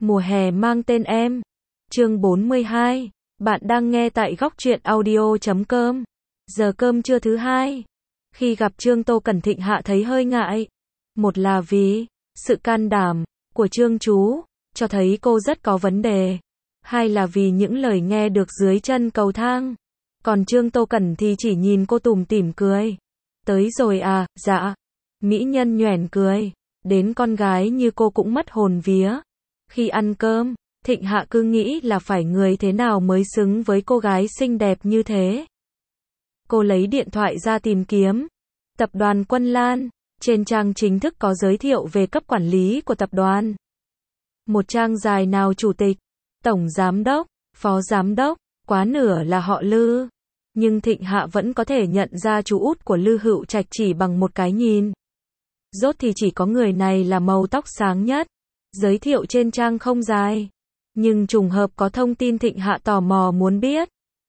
Mùa hè mang tên em. Chương 42. Bạn đang nghe tại góc truyện audio.com. Giờ cơm trưa thứ hai. Khi gặp Trương Tô Cẩn, Thịnh Hạ thấy hơi ngại. Một là vì sự can đảm của Trương chú, cho thấy cô rất có vấn đề. Hai là vì những lời nghe được dưới chân cầu thang. Còn Trương Tô Cẩn thì chỉ nhìn cô tủm tỉm cười. Tới rồi à, dạ. Mỹ nhân nhoẻn cười. Đến con gái như cô cũng mất hồn vía. Khi ăn cơm, Thịnh Hạ cứ nghĩ là phải người thế nào mới xứng với cô gái xinh đẹp như thế. Cô lấy điện thoại ra tìm kiếm. Tập đoàn Quân Lan. Trên trang chính thức có giới thiệu về cấp quản lý của tập đoàn. Một trang dài nào chủ tịch, tổng giám đốc, phó giám đốc, quá nửa là họ Lư. Nhưng Thịnh Hạ vẫn có thể nhận ra chú út của Lư Hữu Trạch chỉ bằng một cái nhìn. Rốt thì chỉ có người này là màu tóc sáng nhất. Giới thiệu trên trang không dài, nhưng trùng hợp có thông tin Thịnh Hạ tò mò muốn biết.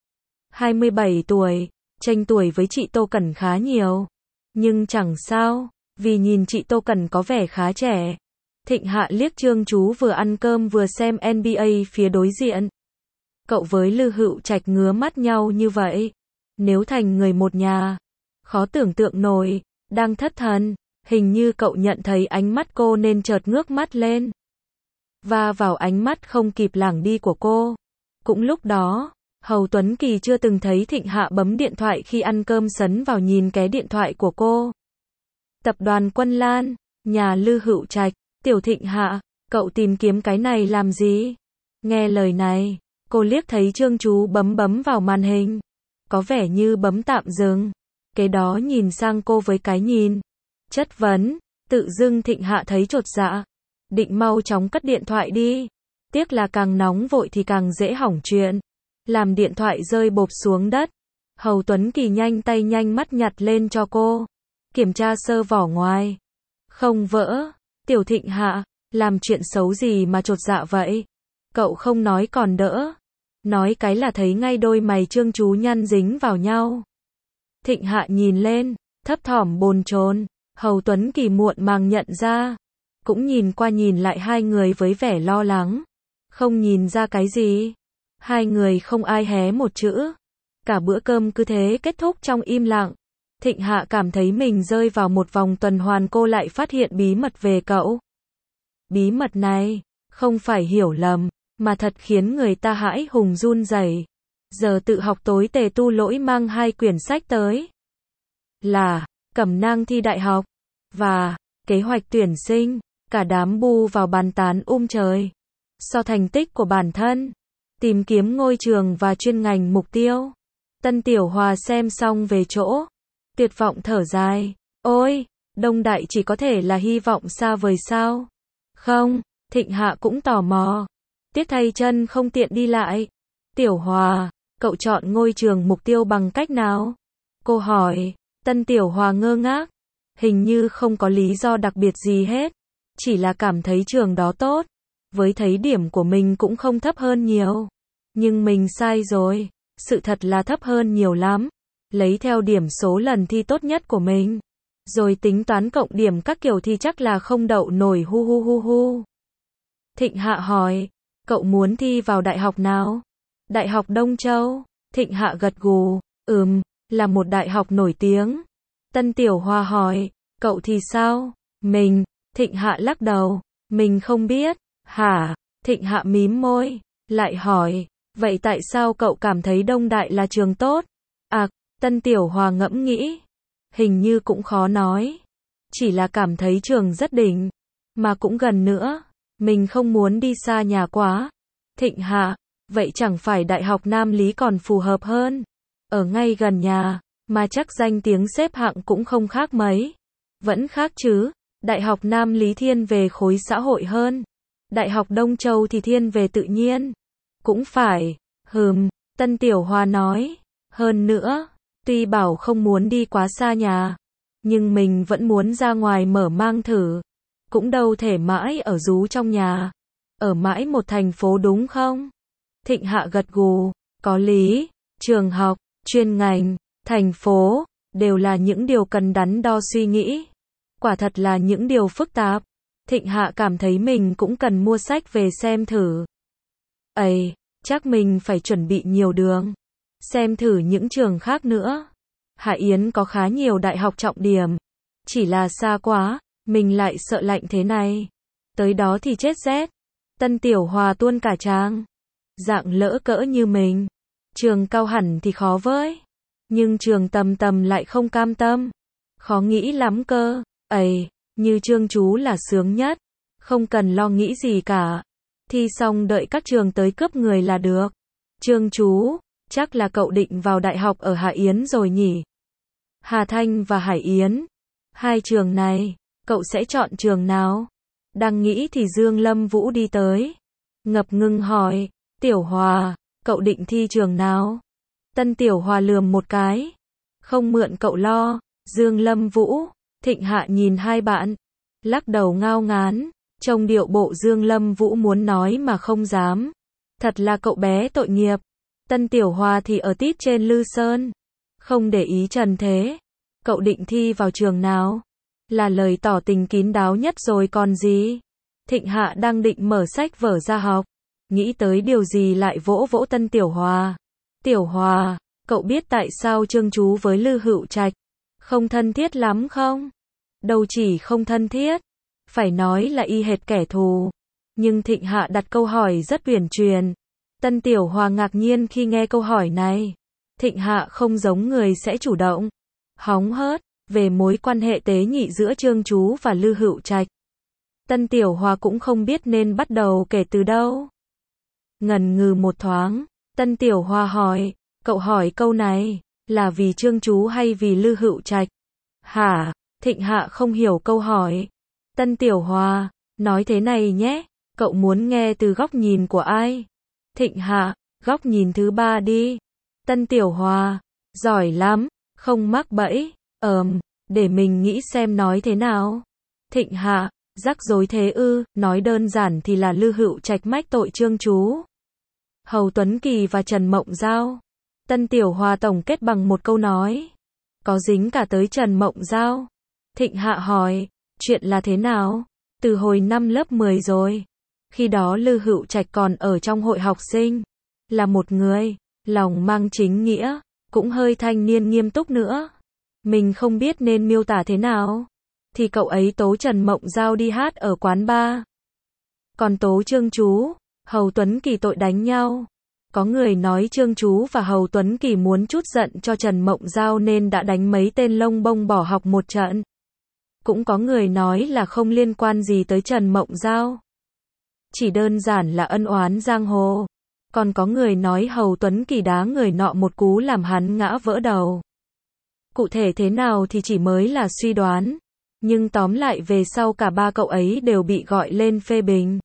27 tuổi, chênh tuổi với chị Tô Cẩn khá nhiều. Nhưng chẳng sao, vì nhìn chị Tô Cẩn có vẻ khá trẻ. Thịnh Hạ liếc Trương chú vừa ăn cơm vừa xem NBA phía đối diện. Cậu với Lư Hữu Trạch ngứa mắt nhau như vậy. Nếu thành người một nhà, khó tưởng tượng nổi. Đang thất thần, hình như cậu nhận thấy ánh mắt cô nên chợt ngước mắt lên. Và vào ánh mắt không kịp lảng đi của cô. Cũng lúc đó, Hầu Tuấn Kỳ chưa từng thấy Thịnh Hạ bấm điện thoại khi ăn cơm, sấn vào nhìn cái điện thoại của cô. Tập đoàn Quân Lan, nhà Lư Hữu Trạch. Tiểu Thịnh Hạ, cậu tìm kiếm cái này làm gì? Nghe lời này, cô liếc thấy Trương chú bấm vào màn hình. Có vẻ như bấm tạm dừng. Kế đó nhìn sang cô với cái nhìn chất vấn. Tự dưng Thịnh Hạ thấy chột dạ. Định mau chóng cất điện thoại đi. Tiếc là càng nóng vội thì càng dễ hỏng chuyện. Làm điện thoại rơi bộp xuống đất. Hầu Tuấn Kỳ nhanh tay nhanh mắt nhặt lên cho cô. Kiểm tra sơ vỏ ngoài. Không vỡ. Tiểu Thịnh Hạ, làm chuyện xấu gì mà chột dạ vậy? Cậu không nói còn đỡ. Nói cái là thấy ngay đôi mày Trương chú nhăn dính vào nhau. Thịnh Hạ nhìn lên, thấp thỏm bồn chồn. Hầu Tuấn Kỳ muộn màng nhận ra. Cũng nhìn qua nhìn lại hai người với vẻ lo lắng. Không nhìn ra cái gì. Hai người không ai hé một chữ. Cả bữa cơm cứ thế kết thúc trong im lặng. Thịnh Hạ cảm thấy mình rơi vào một vòng tuần hoàn. Cô lại phát hiện bí mật về cậu. Bí mật này, không phải hiểu lầm, mà thật khiến người ta hãi hùng run rẩy. Giờ tự học tối tề tu lỗi mang hai quyển sách tới. Là, cẩm nang thi đại học. Và, kế hoạch tuyển sinh. Cả đám bu vào bàn tán trời. So thành tích của bản thân. Tìm kiếm ngôi trường và chuyên ngành mục tiêu. Tân Tiểu Hòa xem xong về chỗ. Tuyệt vọng thở dài. Ôi, Đông Đại chỉ có thể là hy vọng xa vời sao? Không, Thịnh Hạ cũng tò mò. Tiếc thay chân không tiện đi lại. Tiểu Hòa, cậu chọn ngôi trường mục tiêu bằng cách nào? Cô hỏi. Tân Tiểu Hòa ngơ ngác. Hình như không có lý do đặc biệt gì hết. Chỉ là cảm thấy trường đó tốt. Với thấy điểm của mình cũng không thấp hơn nhiều. Nhưng mình sai rồi. Sự thật là thấp hơn nhiều lắm. Lấy theo điểm số lần thi tốt nhất của mình. Rồi tính toán cộng điểm các kiểu thì chắc là không đậu nổi hu. Thịnh Hạ hỏi. Cậu muốn thi vào đại học nào? Đại học Đông Châu. Thịnh Hạ gật gù. Là một đại học nổi tiếng. Tân Tiểu Hòa hỏi. Cậu thì sao? Mình. Thịnh Hạ lắc đầu. Mình không biết. Hả? Thịnh Hạ mím môi. Lại hỏi. Vậy tại sao cậu cảm thấy Đông Đại là trường tốt? À, Tân Tiểu Hòa ngẫm nghĩ. Hình như cũng khó nói. Chỉ là cảm thấy trường rất đỉnh. Mà cũng gần nữa. Mình không muốn đi xa nhà quá. Thịnh Hạ. Vậy chẳng phải Đại học Nam Lý còn phù hợp hơn? Ở ngay gần nhà. Mà chắc danh tiếng xếp hạng cũng không khác mấy. Vẫn khác chứ. Đại học Nam Lý thiên về khối xã hội hơn. Đại học Đông Châu thì thiên về tự nhiên. Cũng phải. Tân Tiểu Hòa nói. Hơn nữa, tuy bảo không muốn đi quá xa nhà, nhưng mình vẫn muốn ra ngoài mở mang thử. Cũng đâu thể mãi ở rú trong nhà. Ở mãi một thành phố đúng không? Thịnh Hạ gật gù. Có lý. Trường học, chuyên ngành, thành phố, đều là những điều cần đắn đo suy nghĩ. Quả thật là những điều phức tạp. Thịnh Hạ cảm thấy mình cũng cần mua sách về xem thử. Ây, chắc mình phải chuẩn bị nhiều đường. Xem thử những trường khác nữa. Hạ Yến có khá nhiều đại học trọng điểm. Chỉ là xa quá, mình lại sợ lạnh thế này. Tới đó thì chết rét. Tân Tiểu Hòa tuôn cả tràng. Dạng lỡ cỡ như mình. Trường cao hẳn thì khó với. Nhưng trường tầm tầm lại không cam tâm. Khó nghĩ lắm cơ. Ây, như Trương chú là sướng nhất. Không cần lo nghĩ gì cả. Thi xong đợi các trường tới cướp người là được. Trương chú, chắc là cậu định vào đại học ở Hạ Yến rồi nhỉ? Hà Thanh và Hải Yến. Hai trường này, cậu sẽ chọn trường nào? Đang nghĩ thì Dương Lâm Vũ đi tới. Ngập ngừng hỏi, Tiểu Hòa, cậu định thi trường nào? Tân Tiểu Hòa lườm một cái. Không mượn cậu lo. Dương Lâm Vũ, Thịnh Hạ nhìn hai bạn. Lắc đầu ngao ngán. Trông điệu bộ Dương Lâm Vũ muốn nói mà không dám. Thật là cậu bé tội nghiệp. Tân Tiểu Hòa thì ở tít trên Lư Sơn. Không để ý trần thế. Cậu định thi vào trường nào? Là lời tỏ tình kín đáo nhất rồi còn gì. Thịnh Hạ đang định mở sách vở ra học. Nghĩ tới điều gì lại vỗ vỗ Tân Tiểu Hòa. Tiểu Hòa, cậu biết tại sao Trương chú với Lư Hữu Trạch không thân thiết lắm không? Đâu chỉ không thân thiết. Phải nói là y hệt kẻ thù. Nhưng Thịnh Hạ đặt câu hỏi rất uyển chuyển. Tân Tiểu Hòa ngạc nhiên khi nghe câu hỏi này. Thịnh Hạ không giống người sẽ chủ động, hóng hớt, về mối quan hệ tế nhị giữa Trương chú và Lư Hữu Trạch. Tân Tiểu Hòa cũng không biết nên bắt đầu kể từ đâu. Ngần ngừ một thoáng, Tân Tiểu Hòa hỏi, cậu hỏi câu này, là vì Trương chú hay vì Lư Hữu Trạch? Hả? Thịnh Hạ không hiểu câu hỏi. Tân Tiểu Hòa, nói thế này nhé, cậu muốn nghe từ góc nhìn của ai? Thịnh Hạ, góc nhìn thứ ba đi. Tân Tiểu Hòa, giỏi lắm, không mắc bẫy. Để mình nghĩ xem nói thế nào. Thịnh Hạ, rắc rối thế ư? Nói đơn giản thì là Lư Hữu Trạch mách tội Trương chú, Hầu Tuấn Kỳ và Trần Mộng Giao. Tân Tiểu Hòa tổng kết bằng một câu nói. Có dính cả tới Trần Mộng Giao. Thịnh Hạ hỏi, chuyện là thế nào? Từ hồi năm lớp 10 rồi. Khi đó Lư Hữu Trạch còn ở trong hội học sinh. Là một người, lòng mang chính nghĩa, cũng hơi thanh niên nghiêm túc nữa. Mình không biết nên miêu tả thế nào. Thì cậu ấy tố Trần Mộng Giao đi hát ở quán bar. Còn tố Trương chú, Hầu Tuấn Kỳ tội đánh nhau. Có người nói Trương chú và Hầu Tuấn Kỳ muốn trút giận cho Trần Mộng Giao nên đã đánh mấy tên lông bông bỏ học một trận. Cũng có người nói là không liên quan gì tới Trần Mộng Giao. Chỉ đơn giản là ân oán giang hồ. Còn có người nói Hầu Tuấn Kỳ đá người nọ một cú làm hắn ngã vỡ đầu. Cụ thể thế nào thì chỉ mới là suy đoán. Nhưng tóm lại về sau cả ba cậu ấy đều bị gọi lên phê bình.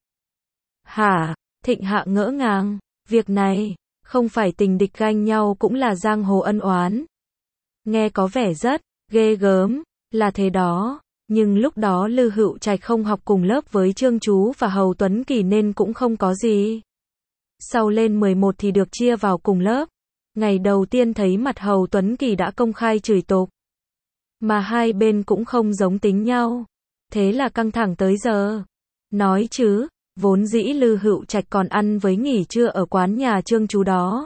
Hả? Thịnh Hạ ngỡ ngàng. Việc này, không phải tình địch ganh nhau cũng là giang hồ ân oán. Nghe có vẻ rất ghê gớm, là thế đó. Nhưng lúc đó Lư Hữu Trạch không học cùng lớp với Trương chú và Hầu Tuấn Kỳ nên cũng không có gì. Sau lên 11 thì được chia vào cùng lớp. Ngày đầu tiên thấy mặt Hầu Tuấn Kỳ đã công khai chửi tục. Mà hai bên cũng không giống tính nhau. Thế là căng thẳng tới giờ. Nói chứ, vốn dĩ Lư Hữu Trạch còn ăn với nghỉ trưa ở quán nhà Trương chú đó.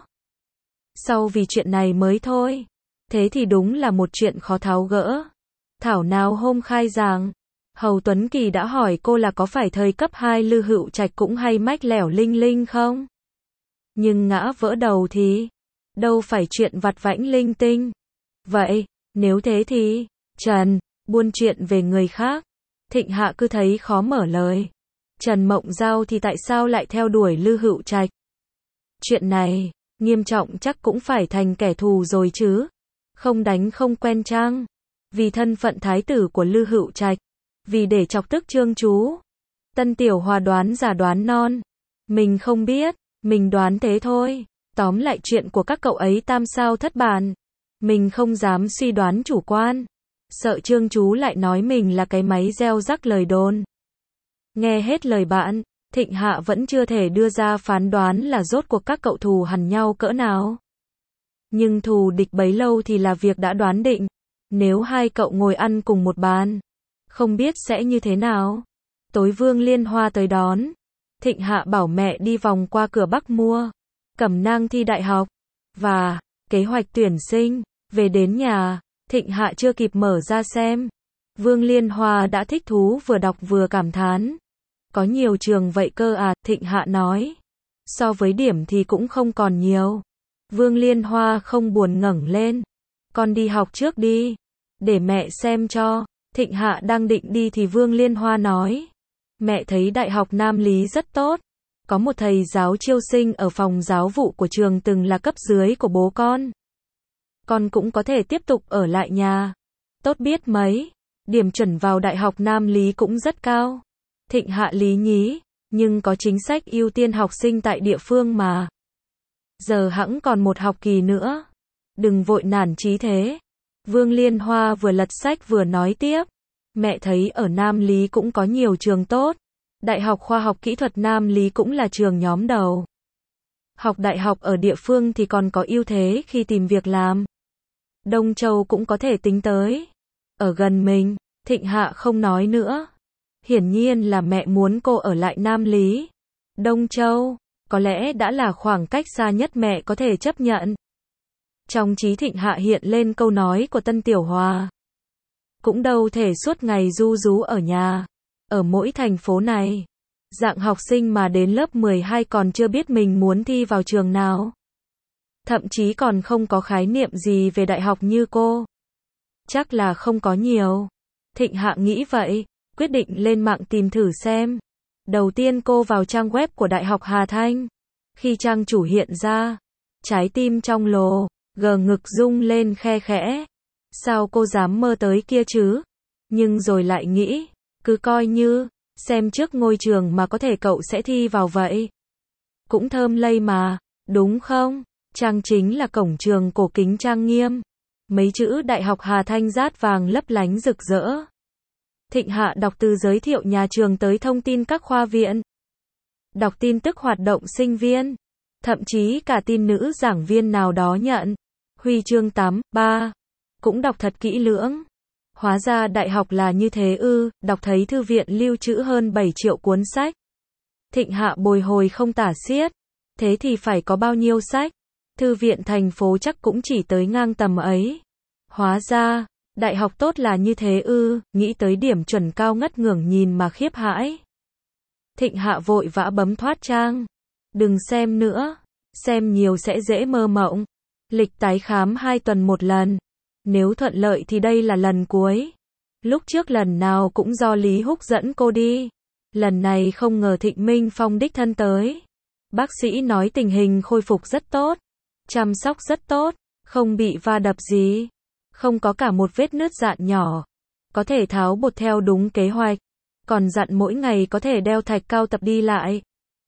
Sau vì chuyện này mới thôi. Thế thì đúng là một chuyện khó tháo gỡ. Thảo nào hôm khai giảng, Hầu Tuấn Kỳ đã hỏi cô là có phải thời cấp 2 Lư Hữu Trạch cũng hay mách lẻo linh linh không? Nhưng ngã vỡ đầu thì, đâu phải chuyện vặt vãnh linh tinh. Vậy, nếu thế thì, Trần, buôn chuyện về người khác. Thịnh Hạ cứ thấy khó mở lời. Trần Mộng Giao thì tại sao lại theo đuổi Lư Hữu Trạch? Chuyện này, nghiêm trọng chắc cũng phải thành kẻ thù rồi chứ. Không đánh không quen chăng? Vì thân phận thái tử của Lư Hữu Trạch. Vì để chọc tức Trương chú. Tân Tiểu Hòa đoán giả đoán non. Mình không biết, mình đoán thế thôi. Tóm lại chuyện của các cậu ấy tam sao thất bản. Mình không dám suy đoán chủ quan. Sợ Trương chú lại nói mình là cái máy gieo rắc lời đồn. Nghe hết lời bạn, Thịnh Hạ vẫn chưa thể đưa ra phán đoán là rốt cuộc các cậu thù hằn nhau cỡ nào. Nhưng thù địch bấy lâu thì là việc đã đoán định. Nếu hai cậu ngồi ăn cùng một bàn, không biết sẽ như thế nào. Tối Vương Liên Hoa tới đón. Thịnh Hạ bảo mẹ đi vòng qua cửa Bắc mua cẩm nang thi đại học và kế hoạch tuyển sinh. Về đến nhà, Thịnh Hạ chưa kịp mở ra xem. Vương Liên Hoa đã thích thú vừa đọc vừa cảm thán. Có nhiều trường vậy cơ à, Thịnh Hạ nói. So với điểm thì cũng không còn nhiều. Vương Liên Hoa không buồn ngẩng lên. Con đi học trước đi, để mẹ xem cho. Thịnh Hạ đang định đi thì Vương Liên Hoa nói. Mẹ thấy Đại học Nam Lý rất tốt. Có một thầy giáo chiêu sinh ở phòng giáo vụ của trường từng là cấp dưới của bố con. Con cũng có thể tiếp tục ở lại nhà. Tốt biết mấy. Điểm chuẩn vào Đại học Nam Lý cũng rất cao. Thịnh Hạ lý nhí, nhưng có chính sách ưu tiên học sinh tại địa phương mà. Giờ hẵng còn một học kỳ nữa. Đừng vội nản chí thế. Vương Liên Hoa vừa lật sách vừa nói tiếp. Mẹ thấy ở Nam Lý cũng có nhiều trường tốt. Đại học Khoa học Kỹ thuật Nam Lý cũng là trường nhóm đầu. Học đại học ở địa phương thì còn có ưu thế khi tìm việc làm. Đông Châu cũng có thể tính tới. Ở gần mình, Thịnh Hạ không nói nữa. Hiển nhiên là mẹ muốn cô ở lại Nam Lý. Đông Châu, có lẽ đã là khoảng cách xa nhất mẹ có thể chấp nhận. Trong trí Thịnh Hạ hiện lên câu nói của Tân Tiểu Hòa. Cũng đâu thể suốt ngày ru rú ở nhà. Ở mỗi thành phố này, dạng học sinh mà đến lớp 12 còn chưa biết mình muốn thi vào trường nào. Thậm chí còn không có khái niệm gì về đại học như cô. Chắc là không có nhiều. Thịnh Hạ nghĩ vậy, quyết định lên mạng tìm thử xem. Đầu tiên cô vào trang web của Đại học Hà Thanh. Khi trang chủ hiện ra, trái tim trong lồ, ngực rung lên khe khẽ. Sao cô dám mơ tới kia chứ? Nhưng rồi lại nghĩ, cứ coi như, xem trước ngôi trường mà có thể cậu sẽ thi vào vậy. Cũng thơm lây mà, đúng không? Trang chính là cổng trường cổ kính trang nghiêm. Mấy chữ Đại học Hà Thanh rát vàng lấp lánh rực rỡ. Thịnh Hạ đọc từ giới thiệu nhà trường tới thông tin các khoa viện. Đọc tin tức hoạt động sinh viên. Thậm chí cả tin nữ giảng viên nào đó nhận huy chương 8/3. Cũng đọc thật kỹ lưỡng. Hóa ra đại học là như thế ư, đọc thấy thư viện lưu trữ hơn 7 triệu cuốn sách. Thịnh Hạ bồi hồi không tả xiết. Thế thì phải có bao nhiêu sách? Thư viện thành phố chắc cũng chỉ tới ngang tầm ấy. Hóa ra, đại học tốt là như thế ư, nghĩ tới điểm chuẩn cao ngất ngưởng nhìn mà khiếp hãi. Thịnh Hạ vội vã bấm thoát trang. Đừng xem nữa, xem nhiều sẽ dễ mơ mộng. Lịch tái khám 2 tuần một lần. Nếu thuận lợi thì đây là lần cuối. Lúc trước lần nào cũng do Lý Húc dẫn cô đi. Lần này không ngờ Thịnh Minh Phong đích thân tới. Bác sĩ nói tình hình khôi phục rất tốt. Chăm sóc rất tốt, không bị va đập gì. Không có cả một vết nứt dạn nhỏ. Có thể tháo bột theo đúng kế hoạch. Còn dặn mỗi ngày có thể đeo thạch cao tập đi lại.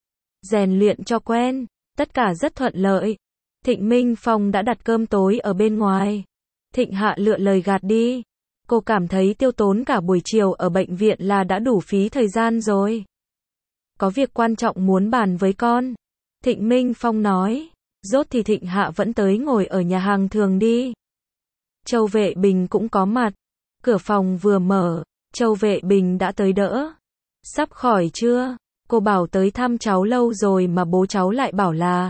Rèn luyện cho quen. Tất cả rất thuận lợi. Thịnh Minh Phong đã đặt cơm tối ở bên ngoài. Thịnh Hạ lựa lời gạt đi. Cô cảm thấy tiêu tốn cả buổi chiều ở bệnh viện là đã đủ phí thời gian rồi. Có việc quan trọng muốn bàn với con. Thịnh Minh Phong nói. Rốt thì Thịnh Hạ vẫn tới ngồi ở nhà hàng thường đi. Châu Vệ Bình cũng có mặt. Cửa phòng vừa mở, Châu Vệ Bình đã tới đỡ. Sắp khỏi chưa? Cô bảo tới thăm cháu lâu rồi mà bố cháu lại bảo là.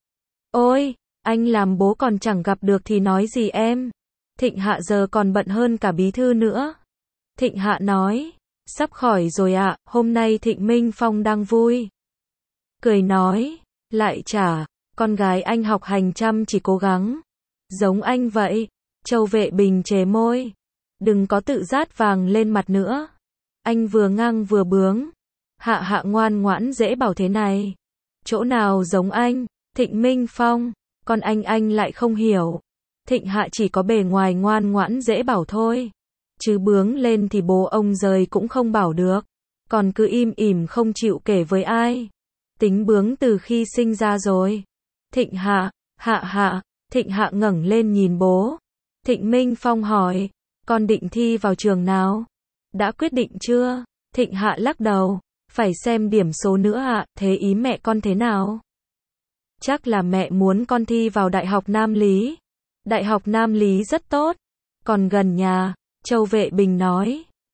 Ôi, anh làm bố còn chẳng gặp được thì nói gì em. Thịnh Hạ giờ còn bận hơn cả bí thư nữa. Thịnh Hạ nói. Sắp khỏi rồi ạ, hôm nay Thịnh Minh Phong đang vui. Cười nói. Lại chả, con gái anh học hành chăm chỉ cố gắng. Giống anh vậy. Châu Vệ Bình chề môi. Đừng có tự rát vàng lên mặt nữa. Anh vừa ngang vừa bướng. Hạ ngoan ngoãn dễ bảo thế này. Chỗ nào giống anh? Thịnh Minh Phong. Con anh lại không hiểu. Thịnh Hạ chỉ có bề ngoài ngoan ngoãn dễ bảo thôi. Chứ bướng lên thì bố ông rời cũng không bảo được. Còn cứ im ỉm không chịu kể với ai. Tính bướng từ khi sinh ra rồi. Thịnh Hạ, Thịnh Hạ ngẩng lên nhìn bố. Thịnh Minh Phong hỏi. Con định thi vào trường nào? Đã quyết định chưa? Thịnh Hạ lắc đầu. Phải xem điểm số nữa ạ, thế ý mẹ con thế nào? Chắc là mẹ muốn con thi vào Đại học Nam Lý. Đại học Nam Lý rất tốt. Còn gần nhà, Châu Vệ Bình nói.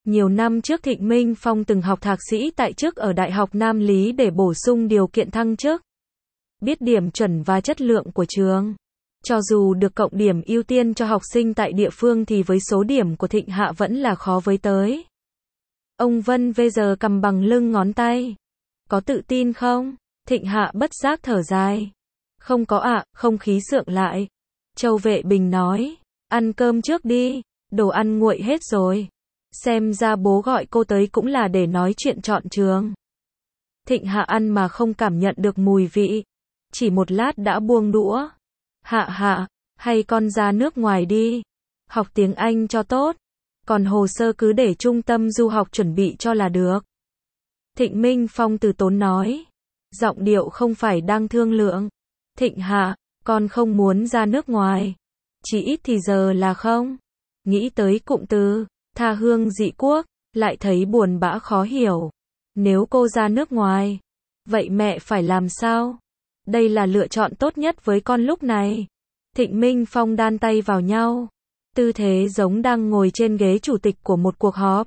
Nhiều năm trước Thịnh Minh Phong từng học thạc sĩ tại chức ở Đại học Nam Lý để bổ sung điều kiện thăng chức. Biết điểm chuẩn và chất lượng của trường. Cho dù được cộng điểm ưu tiên cho học sinh tại địa phương thì với số điểm của Thịnh Hạ vẫn là khó với tới. Ông Vân vê giờ cầm bằng lưng ngón tay. Có tự tin không? Thịnh Hạ bất giác thở dài. Không có ạ, không khí sượng lại. Châu Vệ Bình nói. Ăn cơm trước đi, đồ ăn nguội hết rồi. Xem ra bố gọi cô tới cũng là để nói chuyện chọn trường. Thịnh Hạ ăn mà không cảm nhận được mùi vị. Chỉ một lát đã buông đũa. Hạ, hay con ra nước ngoài đi. Học tiếng Anh cho tốt. Còn hồ sơ cứ để trung tâm du học chuẩn bị cho là được. Thịnh Minh Phong từ tốn nói. Giọng điệu không phải đang thương lượng. Thịnh Hạ, con không muốn ra nước ngoài. Chỉ ít thì giờ là không. Nghĩ tới cụm từ tha hương dị quốc, lại thấy buồn bã khó hiểu. Nếu cô ra nước ngoài, vậy mẹ phải làm sao? Đây là lựa chọn tốt nhất với con lúc này. Thịnh Minh Phong đan tay vào nhau. Tư thế giống đang ngồi trên ghế chủ tịch của một cuộc họp.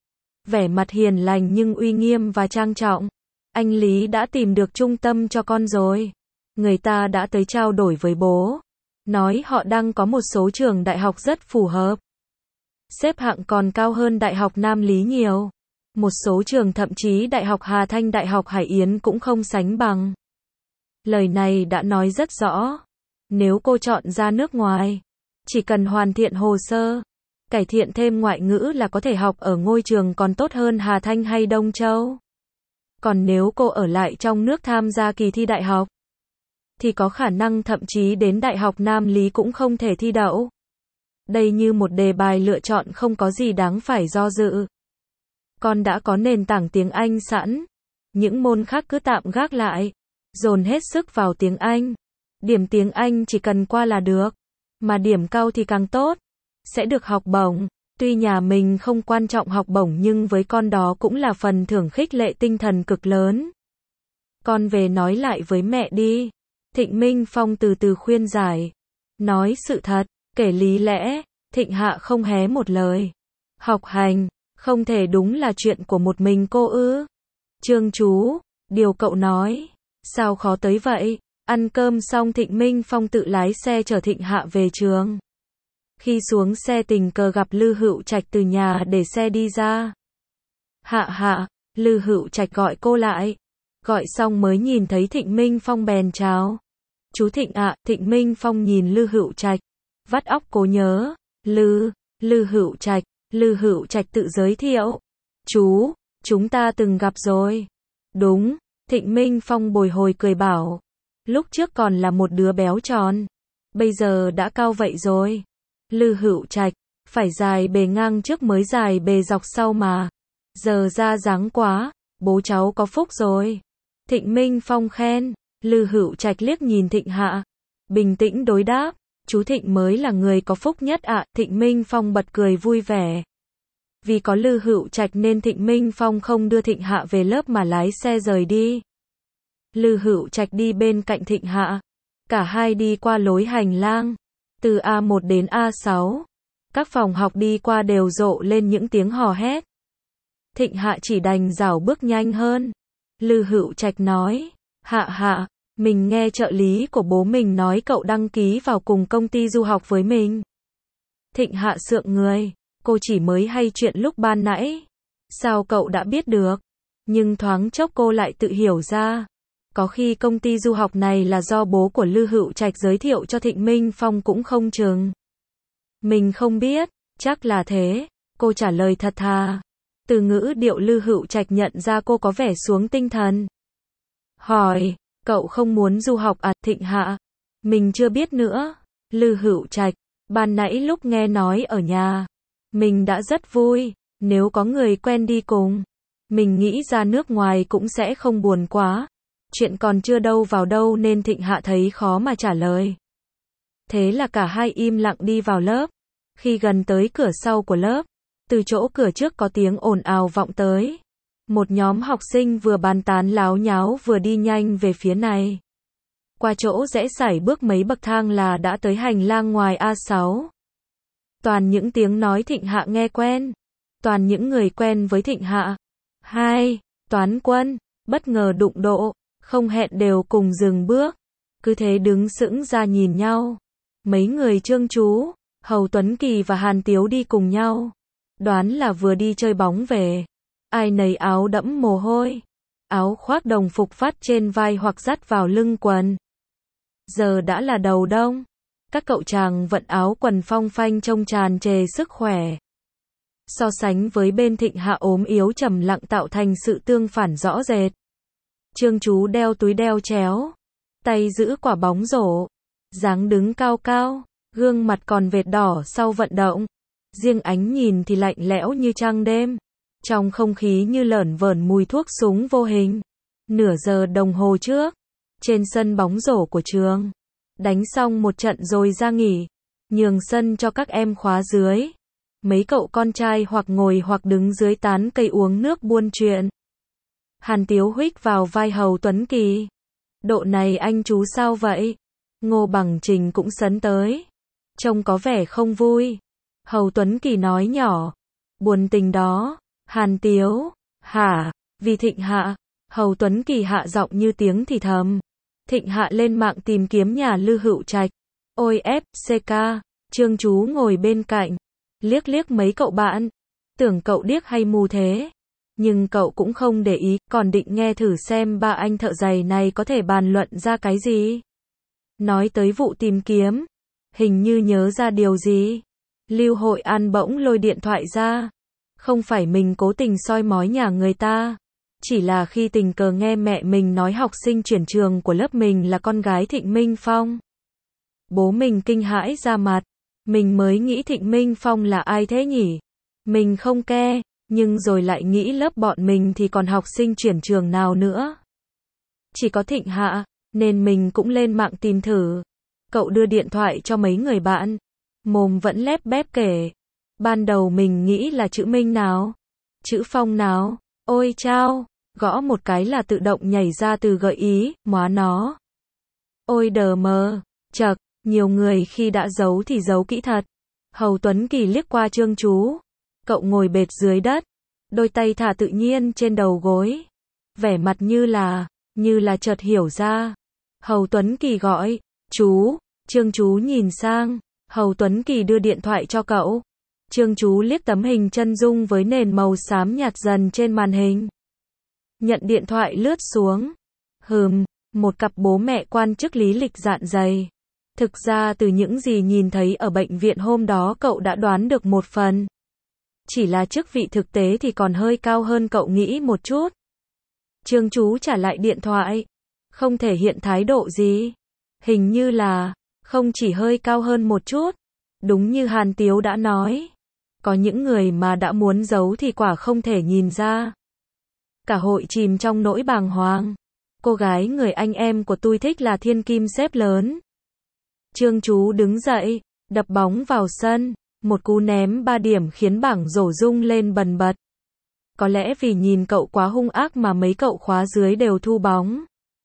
Vẻ mặt hiền lành nhưng uy nghiêm và trang trọng. Anh Lý đã tìm được trung tâm cho con rồi. Người ta đã tới trao đổi với bố. Nói họ đang có một số trường đại học rất phù hợp. Xếp hạng còn cao hơn Đại học Nam Lý nhiều. Một số trường thậm chí Đại học Hà Thanh, Đại học Hải Yến cũng không sánh bằng. Lời này đã nói rất rõ. Nếu cô chọn ra nước ngoài, chỉ cần hoàn thiện hồ sơ, cải thiện thêm ngoại ngữ là có thể học ở ngôi trường còn tốt hơn Hà Thanh hay Đông Châu. Còn nếu cô ở lại trong nước tham gia kỳ thi đại học, thì có khả năng thậm chí đến Đại học Nam Lý cũng không thể thi đậu. Đây như một đề bài lựa chọn không có gì đáng phải do dự. Con đã có nền tảng tiếng Anh sẵn. Những môn khác cứ tạm gác lại. Dồn hết sức vào tiếng Anh. Điểm tiếng Anh chỉ cần qua là được. Mà điểm cao thì càng tốt. Sẽ được học bổng. Tuy nhà mình không quan trọng học bổng nhưng với con đó cũng là phần thưởng khích lệ tinh thần cực lớn. Con về nói lại với mẹ đi. Thịnh Minh Phong từ từ khuyên giải. Nói sự thật, kể lý lẽ. Thịnh Hạ không hé một lời. Học hành, không thể đúng là chuyện của một mình cô ư. Trương chú, điều cậu nói. Sao khó tới vậy? Ăn cơm xong Thịnh Minh Phong tự lái xe chở Thịnh Hạ về trường. Khi xuống xe tình cờ gặp Lư Hữu Trạch từ nhà để xe đi ra. Hạ, Lư Hữu Trạch gọi cô lại. Gọi xong mới nhìn thấy Thịnh Minh Phong bèn chào. Chú Thịnh ạ, Thịnh Minh Phong nhìn Lư Hữu Trạch. Vắt óc cố nhớ. Lư Hữu Trạch tự giới thiệu. Chú, chúng ta từng gặp rồi. Đúng, Thịnh Minh Phong bồi hồi cười bảo. Lúc trước còn là một đứa béo tròn. Bây giờ đã cao vậy rồi. Lư Hữu Trạch, phải dài bề ngang trước mới dài bề dọc sau mà. Giờ ra dáng quá, bố cháu có phúc rồi. Thịnh Minh Phong khen. Lư Hữu Trạch liếc nhìn Thịnh Hạ. Bình tĩnh đối đáp. Chú Thịnh mới là người có phúc nhất ạ. Thịnh Minh Phong bật cười vui vẻ. Vì có Lư Hữu Trạch nên Thịnh Minh Phong không đưa Thịnh Hạ về lớp mà lái xe rời đi. Lư Hữu Trạch đi bên cạnh Thịnh Hạ. Cả hai đi qua lối hành lang. Từ A1 đến A6. Các phòng học đi qua đều rộ lên những tiếng hò hét. Thịnh Hạ chỉ đành rảo bước nhanh hơn. Lư Hữu Trạch nói. Hạ, mình nghe trợ lý của bố mình nói cậu đăng ký vào cùng công ty du học với mình. Thịnh Hạ sượng người. Cô chỉ mới hay chuyện lúc ban nãy. Sao cậu đã biết được? Nhưng thoáng chốc cô lại tự hiểu ra. Có khi công ty du học này là do bố của Lư Hữu Trạch giới thiệu cho Thịnh Minh Phong cũng không chừng. Mình không biết, chắc là thế. Cô trả lời thật thà. Từ ngữ điệu Lư Hữu Trạch nhận ra cô có vẻ xuống tinh thần. Hỏi, cậu không muốn du học à? Thịnh Hạ. Mình chưa biết nữa. Lư Hữu Trạch, ban nãy lúc nghe nói ở nhà. Mình đã rất vui, nếu có người quen đi cùng. Mình nghĩ ra nước ngoài cũng sẽ không buồn quá. Chuyện còn chưa đâu vào đâu nên Thịnh Hạ thấy khó mà trả lời. Thế là cả hai im lặng đi vào lớp. Khi gần tới cửa sau của lớp, từ chỗ cửa trước có tiếng ồn ào vọng tới. Một nhóm học sinh vừa bàn tán láo nháo vừa đi nhanh về phía này. Qua chỗ rẽ sải bước mấy bậc thang là đã tới hành lang ngoài A6. Toàn những tiếng nói Thịnh Hạ nghe quen. toàn những người quen với Thịnh Hạ. Hai, Toán Quân, bất ngờ đụng độ, không hẹn đều cùng dừng bước. Cứ thế đứng sững ra nhìn nhau. Mấy người Trương Chú, Hầu Tuấn Kỳ và Hàn Tiếu đi cùng nhau. Đoán là vừa đi chơi bóng về. Ai nấy áo đẫm mồ hôi. Áo khoác đồng phục vắt trên vai hoặc dắt vào lưng quần. Giờ đã là đầu đông. Các cậu chàng vận áo quần phong phanh trông tràn trề sức khỏe. So sánh với bên Thịnh Hạ ốm yếu trầm lặng tạo thành sự tương phản rõ rệt. Trương Chú đeo túi đeo chéo, tay giữ quả bóng rổ, dáng đứng cao cao, gương mặt còn vệt đỏ sau vận động. Riêng ánh nhìn thì lạnh lẽo như trăng đêm. Trong không khí như lởn vởn mùi thuốc súng vô hình. Nửa giờ đồng hồ trước, trên sân bóng rổ của trường, đánh xong một trận rồi ra nghỉ, nhường sân cho các em khóa dưới. Mấy cậu con trai hoặc ngồi hoặc đứng dưới tán cây uống nước buôn chuyện. Hàn Tiếu huých vào vai Hầu Tuấn Kỳ. Độ này anh chú sao vậy? Ngô Bằng Trình cũng sấn tới. Trông có vẻ không vui. Hầu Tuấn Kỳ nói nhỏ. Buồn tình đó. Hàn Tiếu. Hả? Vì Thịnh Hạ. Hầu Tuấn Kỳ hạ giọng như tiếng thì thầm. Thịnh Hạ lên mạng tìm kiếm nhà Lư Hữu Trạch. Ôi FCK. Trương Chú ngồi bên cạnh. Liếc liếc mấy cậu bạn. Tưởng cậu điếc hay mù thế. Nhưng cậu cũng không để ý, còn định nghe thử xem ba anh thợ giày này có thể bàn luận ra cái gì. Nói tới vụ tìm kiếm, hình như nhớ ra điều gì. Lưu Hội An bỗng lôi điện thoại ra. Không phải mình cố tình soi mói nhà người ta. Chỉ là khi tình cờ nghe mẹ mình nói học sinh chuyển trường của lớp mình là con gái Thịnh Minh Phong. Bố mình kinh hãi ra mặt. Mình mới nghĩ Thịnh Minh Phong là ai thế nhỉ? Mình không ke. Nhưng rồi lại nghĩ lớp bọn mình thì còn học sinh chuyển trường nào nữa. Chỉ có Thịnh Hạ, nên mình cũng lên mạng tìm thử. Cậu đưa điện thoại cho mấy người bạn. Mồm vẫn lép bép kể. Ban đầu mình nghĩ là chữ Minh nào? Chữ Phong nào? Ôi chao, gõ một cái là tự động nhảy ra từ gợi ý, móa nó. Ôi đờ mờ, chậc, nhiều người khi đã giấu thì giấu kỹ thật. Hầu Tuấn Kỳ liếc qua Trương Chú. Cậu ngồi bệt dưới đất, đôi tay thả tự nhiên trên đầu gối. Vẻ mặt như là chợt hiểu ra. Hầu Tuấn Kỳ gọi, chú, Trương Chú nhìn sang, Hầu Tuấn Kỳ đưa điện thoại cho cậu. Trương Chú liếc tấm hình chân dung với nền màu xám nhạt dần trên màn hình. Nhận điện thoại lướt xuống. Một cặp bố mẹ quan chức lý lịch dạn dày. Thực ra từ những gì nhìn thấy ở bệnh viện hôm đó cậu đã đoán được một phần. Chỉ là chức vị thực tế thì còn hơi cao hơn cậu nghĩ một chút. Trương Chú trả lại điện thoại. Không thể hiện thái độ gì. Hình như là, không chỉ hơi cao hơn một chút. Đúng như Hàn Tiếu đã nói. Có những người mà đã muốn giấu thì quả không thể nhìn ra. Cả hội chìm trong nỗi bàng hoàng. Cô gái người anh em của tôi thích là thiên kim xếp lớn. Trương Chú đứng dậy, đập bóng vào sân. Một cú ném 3 điểm khiến bảng rổ rung lên bần bật. Có lẽ vì nhìn cậu quá hung ác mà mấy cậu khóa dưới đều thu bóng.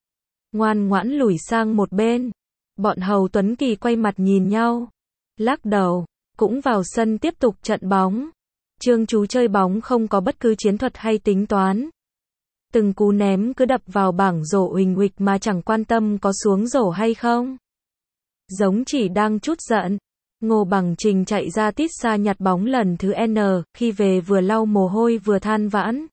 Ngoan ngoãn lùi sang một bên. Bọn Hầu Tuấn Kỳ quay mặt nhìn nhau. Lắc đầu, cũng vào sân tiếp tục trận bóng. Trương Chú chơi bóng không có bất cứ chiến thuật hay tính toán. Từng cú ném cứ đập vào bảng rổ huỳnh huỵch mà chẳng quan tâm có xuống rổ hay không. Giống chỉ đang chút giận. Ngô Bằng Trình chạy ra tít xa nhặt bóng lần thứ N, khi về vừa lau mồ hôi vừa than vãn.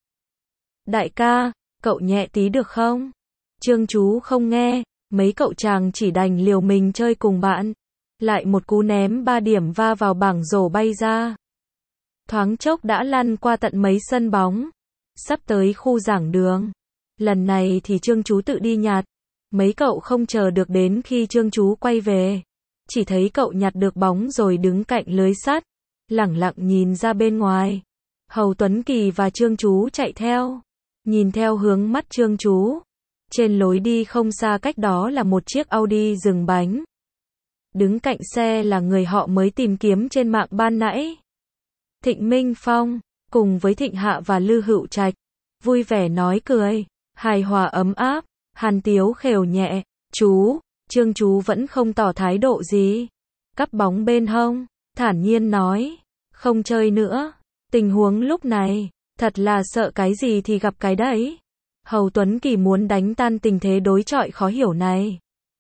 Đại ca, cậu nhẹ tí được không? Trương Chú không nghe, mấy cậu chàng chỉ đành liều mình chơi cùng bạn. Lại một cú ném 3 điểm va vào bảng rổ bay ra. Thoáng chốc đã lăn qua tận mấy sân bóng. Sắp tới khu giảng đường. Lần này thì Trương Chú tự đi nhặt. Mấy cậu không chờ được đến khi Trương Chú quay về. Chỉ thấy cậu nhặt được bóng rồi đứng cạnh lưới sắt, lẳng lặng nhìn ra bên ngoài. Hầu Tuấn Kỳ và Trương Chú chạy theo, nhìn theo hướng mắt Trương Chú. Trên lối đi không xa cách đó là một chiếc Audi dừng bánh. Đứng cạnh xe là người họ mới tìm kiếm trên mạng ban nãy. Thịnh Minh Phong, cùng với Thịnh Hạ và Lư Hữu Trạch, vui vẻ nói cười, hài hòa ấm áp. Hàn Tiếu khều nhẹ, chú. Trương Chú vẫn không tỏ thái độ gì. Cắp bóng bên hông, thản nhiên nói, không chơi nữa. Tình huống lúc này, thật là sợ cái gì thì gặp cái đấy. Hầu Tuấn Kỳ muốn đánh tan tình thế đối chọi khó hiểu này.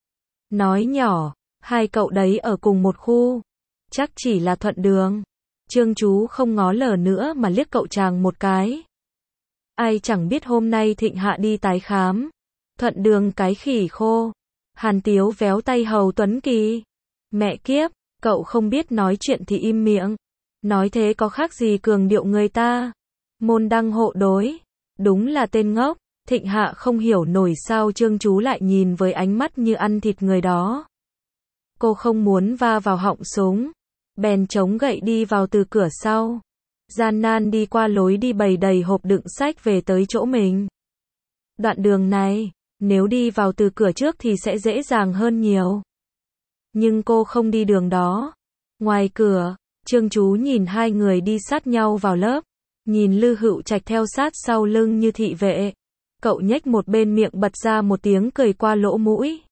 Nói nhỏ, hai cậu đấy ở cùng một khu, chắc chỉ là thuận đường. Trương Chú không ngó lờ nữa mà liếc cậu chàng một cái. Ai chẳng biết hôm nay Thịnh Hạ đi tái khám. Thuận đường cái khỉ khô. Hàn Tiếu véo tay Hầu Tuấn Kỳ. Mẹ kiếp, cậu không biết nói chuyện thì im miệng. Nói thế có khác gì cường điệu người ta. Môn đăng hộ đối. Đúng là tên ngốc. Thịnh Hạ không hiểu nổi sao Trương Chú lại nhìn với ánh mắt như ăn thịt người đó. Cô không muốn va vào họng súng. Bèn chống gậy đi vào từ cửa sau. Gian nan đi qua lối đi bày đầy hộp đựng sách về tới chỗ mình. Đoạn đường này, nếu đi vào từ cửa trước thì sẽ dễ dàng hơn nhiều. Nhưng cô không đi đường đó. Ngoài cửa, Trương Chú nhìn hai người đi sát nhau vào lớp. Nhìn Lư Hữu Trạch theo sát sau lưng như thị vệ. Cậu nhếch một bên miệng bật ra một tiếng cười qua lỗ mũi.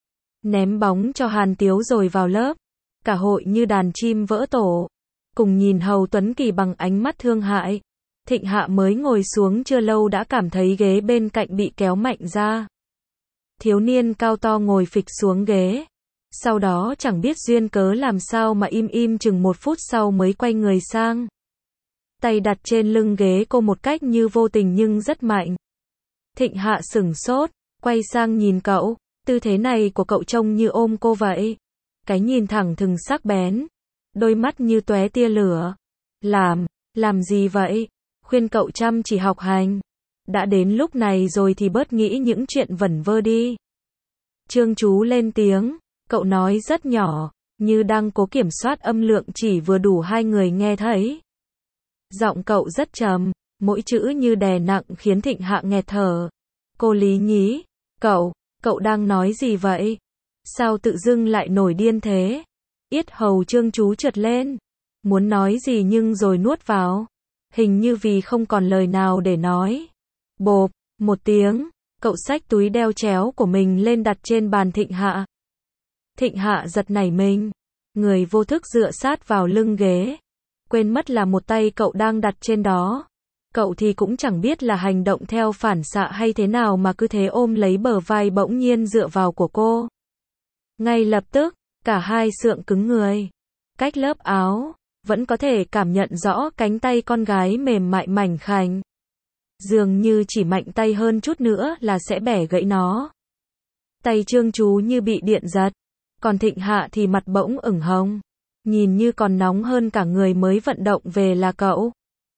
Ném bóng cho Hàn Tiếu rồi vào lớp. Cả hội như đàn chim vỡ tổ. Cùng nhìn Hầu Tuấn Kỳ bằng ánh mắt thương hại. Thịnh Hạ mới ngồi xuống chưa lâu đã cảm thấy ghế bên cạnh bị kéo mạnh ra. Thiếu niên cao to ngồi phịch xuống ghế. Sau đó chẳng biết duyên cớ làm sao mà im im chừng 1 phút sau mới quay người sang. Tay đặt trên lưng ghế cô một cách như vô tình nhưng rất mạnh. Thịnh Hạ sửng sốt, quay sang nhìn cậu. Tư thế này của cậu trông như ôm cô vậy. Cái nhìn thẳng thừng sắc bén. Đôi mắt như tóe tia lửa. Làm gì vậy? Khuyên cậu chăm chỉ học hành. Đã đến lúc này rồi thì bớt nghĩ những chuyện vẩn vơ đi. Trương Chú lên tiếng. Cậu nói rất nhỏ, như đang cố kiểm soát âm lượng chỉ vừa đủ hai người nghe thấy. Giọng cậu rất trầm, mỗi chữ như đè nặng khiến Thịnh Hạ nghẹt thở. Cô Lý nhí, cậu đang nói gì vậy? Sao tự dưng lại nổi điên thế? Yết hầu Trương Chú trượt lên, muốn nói gì nhưng rồi nuốt vào. Hình như vì không còn lời nào để nói. Bộp, một tiếng, cậu xách túi đeo chéo của mình lên đặt trên bàn Thịnh Hạ. Thịnh Hạ giật nảy mình, người vô thức dựa sát vào lưng ghế. Quên mất là một tay cậu đang đặt trên đó. Cậu thì cũng chẳng biết là hành động theo phản xạ hay thế nào mà cứ thế ôm lấy bờ vai bỗng nhiên dựa vào của cô. Ngay lập tức, cả hai sượng cứng người. Cách lớp áo, vẫn có thể cảm nhận rõ cánh tay con gái mềm mại mảnh khảnh. Dường như chỉ mạnh tay hơn chút nữa là sẽ bẻ gãy nó. Tay Trương Chú như bị điện giật. Còn Thịnh Hạ thì mặt bỗng ửng hồng. Nhìn như còn nóng hơn cả người mới vận động về là cậu.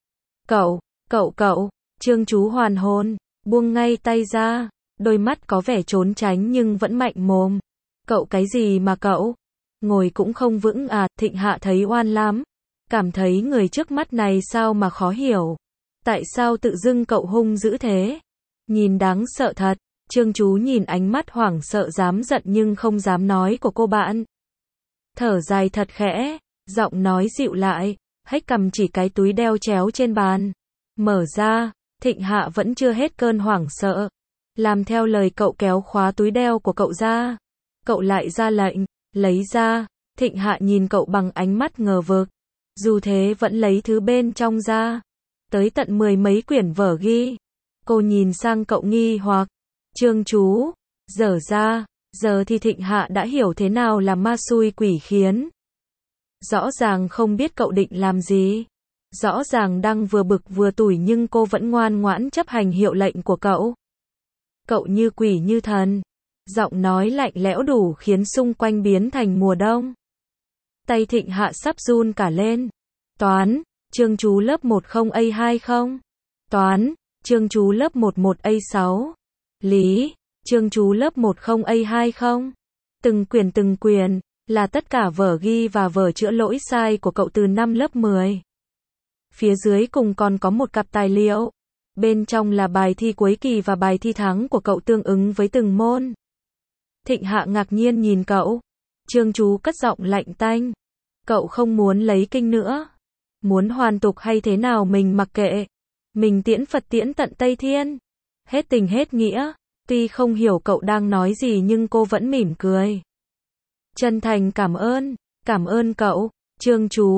Cậu, Trương Chú hoàn hồn, buông ngay tay ra, đôi mắt có vẻ trốn tránh nhưng vẫn mạnh mồm. Cậu cái gì mà cậu? Ngồi cũng không vững à, Thịnh Hạ thấy oan lắm. Cảm thấy người trước mắt này sao mà khó hiểu. Tại sao tự dưng cậu hung dữ thế? Nhìn đáng sợ thật. Trương Chú nhìn ánh mắt hoảng sợ dám giận nhưng không dám nói của cô bạn. Thở dài thật khẽ, giọng nói dịu lại, hách cầm chỉ cái túi đeo chéo trên bàn. Mở ra, Thịnh Hạ vẫn chưa hết cơn hoảng sợ. Làm theo lời cậu kéo khóa túi đeo của cậu ra. Cậu lại ra lệnh, lấy ra, Thịnh Hạ nhìn cậu bằng ánh mắt ngờ vực. Dù thế vẫn lấy thứ bên trong ra. Tới tận 10 mấy quyển vở ghi. Cô nhìn sang cậu nghi hoặc. Trương Chú, dở ra, giờ thì Thịnh Hạ đã hiểu thế nào là ma xui quỷ khiến. Rõ ràng không biết cậu định làm gì. Rõ ràng đang vừa bực vừa tủi nhưng cô vẫn ngoan ngoãn chấp hành hiệu lệnh của cậu. Cậu như quỷ như thần. Giọng nói lạnh lẽo đủ khiến xung quanh biến thành mùa đông. Tay Thịnh Hạ sắp run cả lên. Toán, Trương Chú lớp 10A2 không? Toán, Trương Chú lớp 11A6. Lý, Trương Chú lớp 10A2 không? Từng quyển, là tất cả vở ghi và vở chữa lỗi sai của cậu từ năm lớp 10. Phía dưới cùng còn có một cặp tài liệu. Bên trong là bài thi cuối kỳ và bài thi tháng của cậu tương ứng với từng môn. Thịnh Hạ ngạc nhiên nhìn cậu. Trương Chú cất giọng lạnh tanh. Cậu không muốn lấy kinh nữa. Muốn hoàn tục hay thế nào mình mặc kệ. Mình tiễn Phật tiễn tận Tây Thiên. Hết tình hết nghĩa. Tuy không hiểu cậu đang nói gì nhưng cô vẫn mỉm cười. Chân thành cảm ơn cậu, Trương Chú.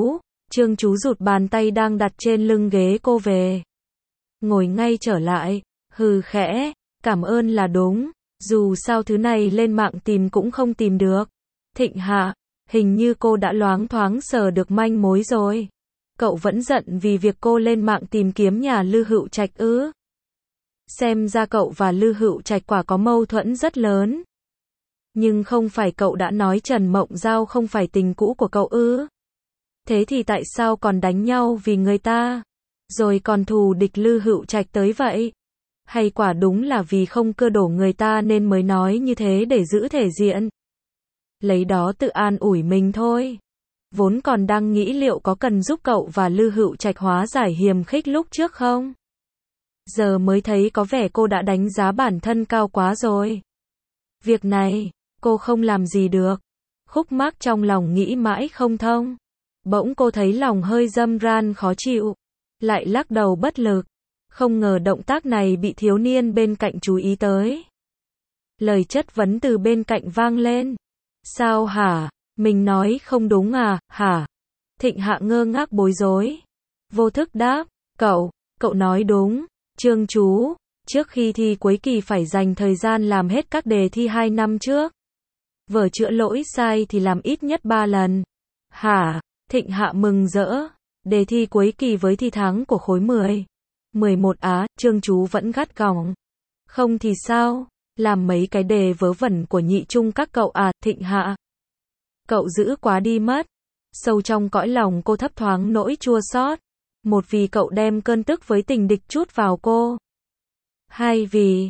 Trương Chú rụt bàn tay đang đặt trên lưng ghế cô về. Ngồi ngay trở lại, hừ khẽ, cảm ơn là đúng, dù sao thứ này lên mạng tìm cũng không tìm được. Thịnh Hạ, hình như cô đã loáng thoáng sờ được manh mối rồi. Cậu vẫn giận vì việc cô lên mạng tìm kiếm nhà Lư Hữu Trạch ư? Xem ra cậu và Lư Hữu Trạch quả có mâu thuẫn rất lớn. Nhưng không phải cậu đã nói Trần Mộng Giao không phải tình cũ của cậu ư? Thế thì tại sao còn đánh nhau vì người ta? Rồi còn thù địch Lư Hữu Trạch tới vậy? Hay quả đúng là vì không cưa đổ người ta nên mới nói như thế để giữ thể diện? Lấy đó tự an ủi mình thôi. Vốn còn đang nghĩ liệu có cần giúp cậu và Lư Hữu Trạch hóa giải hiềm khích lúc trước không? Giờ mới thấy có vẻ cô đã đánh giá bản thân cao quá rồi. Việc này, cô không làm gì được. Khúc mắc trong lòng nghĩ mãi không thông. Bỗng cô thấy lòng hơi râm ran khó chịu. Lại lắc đầu bất lực. Không ngờ động tác này bị thiếu niên bên cạnh chú ý tới. Lời chất vấn từ bên cạnh vang lên. Sao hả? Mình nói không đúng à, hả? Thịnh Hạ ngơ ngác bối rối. Vô thức đáp, cậu nói đúng. Trương Chú, trước khi thi cuối kỳ phải dành thời gian làm hết các đề thi 2 năm trước. Vở chữa lỗi sai thì làm ít nhất 3 lần. Hả? Thịnh Hạ mừng rỡ. Đề thi cuối kỳ với thi tháng của khối 10. 11 á, Trương Chú vẫn gắt gỏng. Không thì sao? Làm mấy cái đề vớ vẩn của nhị trung các cậu à, Thịnh Hạ. Cậu dữ quá đi mất. Sâu trong cõi lòng cô thấp thoáng nỗi chua xót. Một vì cậu đem cơn tức với tình địch trút vào cô. Hai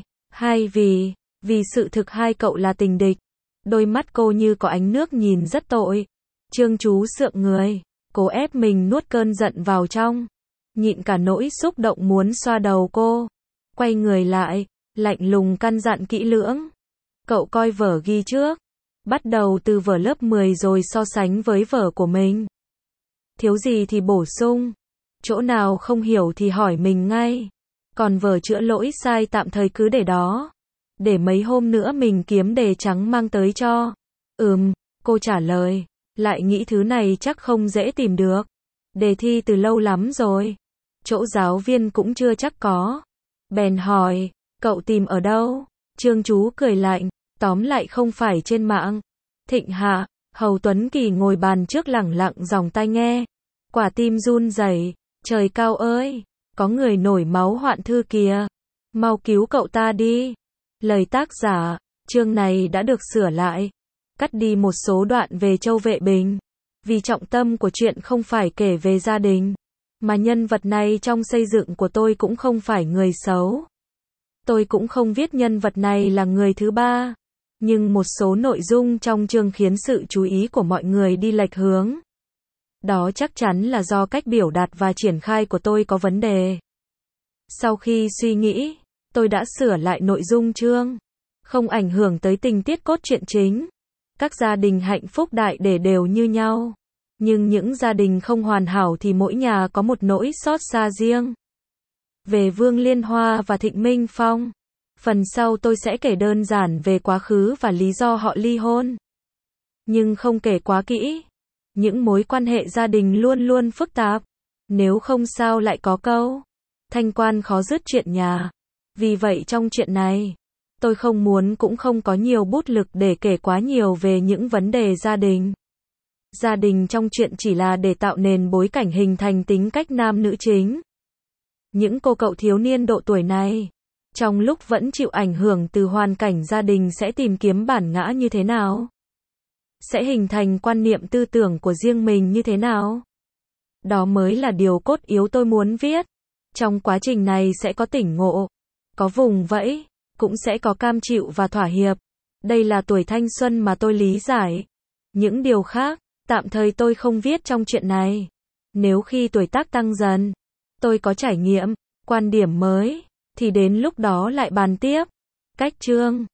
vì sự thực hai cậu là tình địch. Đôi mắt cô như có ánh nước nhìn rất tội. Trương Chú sượng người, cố ép mình nuốt cơn giận vào trong. Nhịn cả nỗi xúc động muốn xoa đầu cô. Quay người lại, lạnh lùng căn dặn kỹ lưỡng. Cậu coi vở ghi trước. Bắt đầu từ vở lớp 10 rồi so sánh với vở của mình. Thiếu gì thì bổ sung. Chỗ nào không hiểu thì hỏi mình ngay. Còn vở chữa lỗi sai tạm thời cứ để đó. Để mấy hôm nữa mình kiếm đề trắng mang tới cho. Cô trả lời. Lại nghĩ thứ này chắc không dễ tìm được. Đề thi từ lâu lắm rồi. Chỗ giáo viên cũng chưa chắc có. Bèn hỏi, cậu tìm ở đâu? Trương Chú cười lạnh, tóm lại không phải trên mạng. Thịnh Hạ, Hầu Tuấn Kỳ ngồi bàn trước lẳng lặng dòng tai nghe. Quả tim run rẩy, trời cao ơi, có người nổi máu hoạn thư kìa. Mau cứu cậu ta đi. Lời tác giả, chương này đã được sửa lại. Cắt đi một số đoạn về Châu Vệ Bình. Vì trọng tâm của chuyện không phải kể về gia đình. Mà nhân vật này trong xây dựng của tôi cũng không phải người xấu. Tôi cũng không viết nhân vật này là người thứ ba. Nhưng một số nội dung trong chương khiến sự chú ý của mọi người đi lệch hướng. Đó chắc chắn là do cách biểu đạt và triển khai của tôi có vấn đề. Sau khi suy nghĩ, tôi đã sửa lại nội dung chương. Không ảnh hưởng tới tình tiết cốt truyện chính. Các gia đình hạnh phúc đại để đều như nhau. Nhưng những gia đình không hoàn hảo thì mỗi nhà có một nỗi xót xa riêng. Về Vương Liên Hoa và Thịnh Minh Phong, phần sau tôi sẽ kể đơn giản về quá khứ và lý do họ ly hôn. Nhưng không kể quá kỹ. Những mối quan hệ gia đình luôn luôn phức tạp. Nếu không sao lại có câu thanh quan khó dứt chuyện nhà. Vì vậy trong chuyện này, tôi không muốn cũng không có nhiều bút lực để kể quá nhiều về những vấn đề gia đình. Gia đình trong chuyện chỉ là để tạo nền bối cảnh hình thành tính cách nam nữ chính. Những cô cậu thiếu niên độ tuổi này, trong lúc vẫn chịu ảnh hưởng từ hoàn cảnh gia đình sẽ tìm kiếm bản ngã như thế nào? Sẽ hình thành quan niệm tư tưởng của riêng mình như thế nào? Đó mới là điều cốt yếu tôi muốn viết. Trong quá trình này sẽ có tỉnh ngộ, có vùng vẫy, cũng sẽ có cam chịu và thỏa hiệp. Đây là tuổi thanh xuân mà tôi lý giải. Những điều khác, tạm thời tôi không viết trong chuyện này. Nếu khi tuổi tác tăng dần, tôi có trải nghiệm, quan điểm mới, thì đến lúc đó lại bàn tiếp. Cách chương